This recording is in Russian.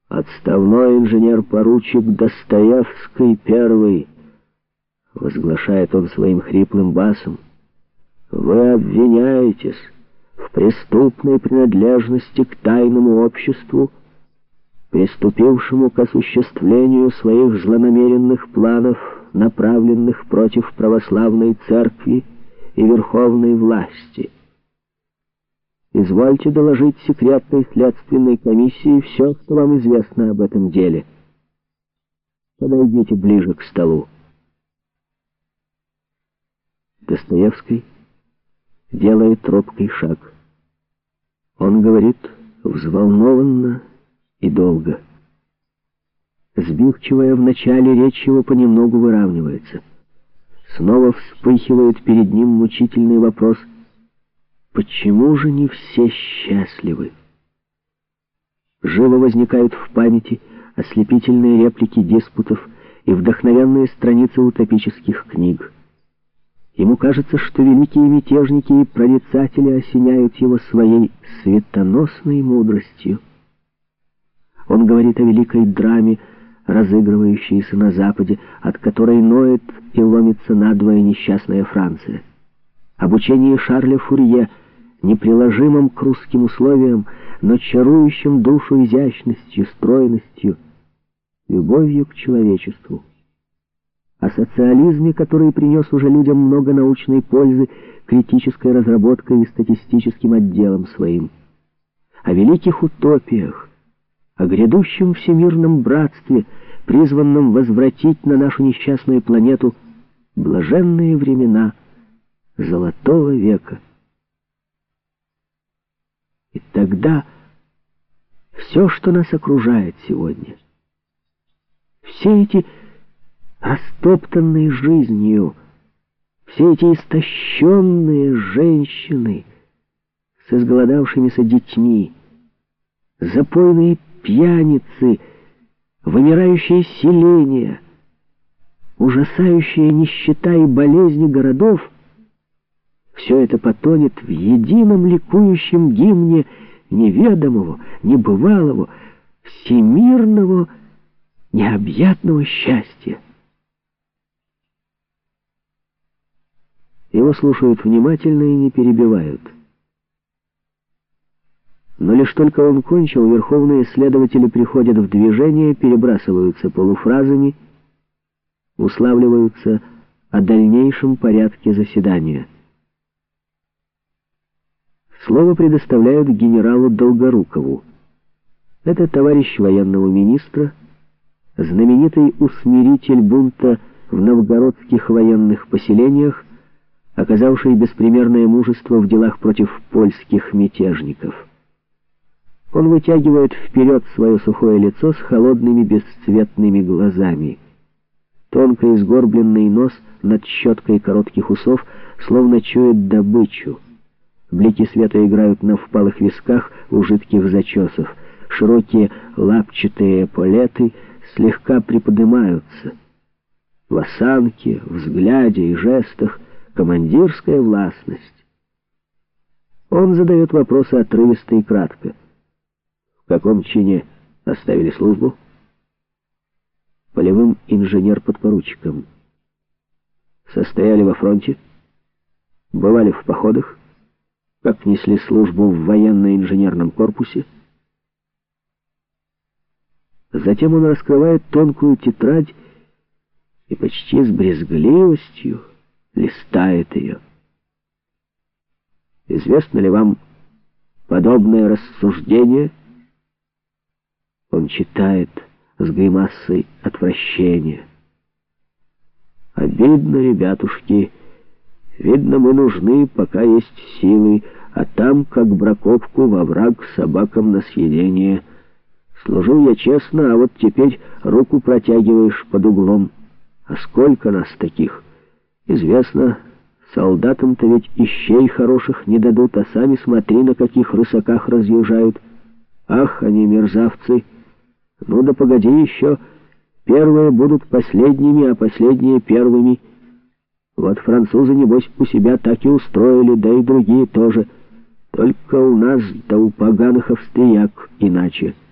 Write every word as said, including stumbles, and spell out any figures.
«Отставной инженер-поручик Достоевский первый», — возглашает он своим хриплым басом, — «вы обвиняетесь в преступной принадлежности к тайному обществу, приступившему к осуществлению своих злонамеренных планов, направленных против православной церкви и верховной власти. Извольте доложить секретной следственной комиссии все, что вам известно об этом деле. Подойдите ближе к столу». Достоевский делает робкий шаг. Он говорит взволнованно и долго. Сбивчивая в начале речь его понемногу выравнивается. Снова вспыхивает перед ним мучительный вопрос: почему же не все счастливы? Живо возникают в памяти ослепительные реплики диспутов и вдохновенные страницы утопических книг. Ему кажется, что великие мятежники и прорицатели осеняют его своей светоносной мудростью. Он говорит о великой драме, разыгрывающейся на Западе, от которой ноет и ломится надвое несчастная Франция. Об учении Шарля Фурье, неприложимым к русским условиям, но чарующим душу изящностью, стройностью, любовью к человечеству. О социализме, который принес уже людям много научной пользы критической разработкой и статистическим отделом своим. О великих утопиях, о грядущем всемирном братстве, призванном возвратить на нашу несчастную планету блаженные времена Золотого века. И тогда все, что нас окружает сегодня, все эти растоптанные жизнью, все эти истощенные женщины с изголодавшимися детьми, запойные пьяницы, вымирающие селения, ужасающая нищета и болезни городов — все это потонет в едином ликующем гимне неведомого, небывалого, всемирного, необъятного счастья. Его слушают внимательно и не перебивают. Но лишь только он кончил, верховные следователи приходят в движение, перебрасываются полуфразами, уславливаются о дальнейшем порядке заседания. Слово предоставляют генералу Долгорукову. Это товарищ военного министра, знаменитый усмиритель бунта в новгородских военных поселениях, оказавший беспримерное мужество в делах против польских мятежников. Он вытягивает вперед свое сухое лицо с холодными бесцветными глазами. Тонко изгорбленный нос над щеткой коротких усов словно чует добычу. Блики света играют на впалых висках у жидких зачесов. Широкие лапчатые эполеты слегка приподнимаются. В осанке, взгляде и жестах командирская властность. Он задает вопросы отрывисто и кратко. В каком чине оставили службу? Полевым инженер-подпоручиком. Состояли во фронте? Бывали в походах? Как несли службу в военно-инженерном корпусе? Затем он раскрывает тонкую тетрадь и почти с брезгливостью листает ее. Известно ли вам подобное рассуждение? Он читает с гримасой отвращения. Обидно, ребятушки. Видно, мы нужны, пока есть силы, а там, как браковку, во враг собакам на съедение. Служил я честно, а вот теперь руку протягиваешь под углом. А сколько нас таких? Известно, солдатам-то ведь и щей хороших не дадут, а сами смотри, на каких рысаках разъезжают. Ах, они мерзавцы! Ну да погоди еще, первые будут последними, а последние первыми. Вот французы, небось, у себя так и устроили, да и другие тоже. Только у нас, да у поганых австрияк иначе.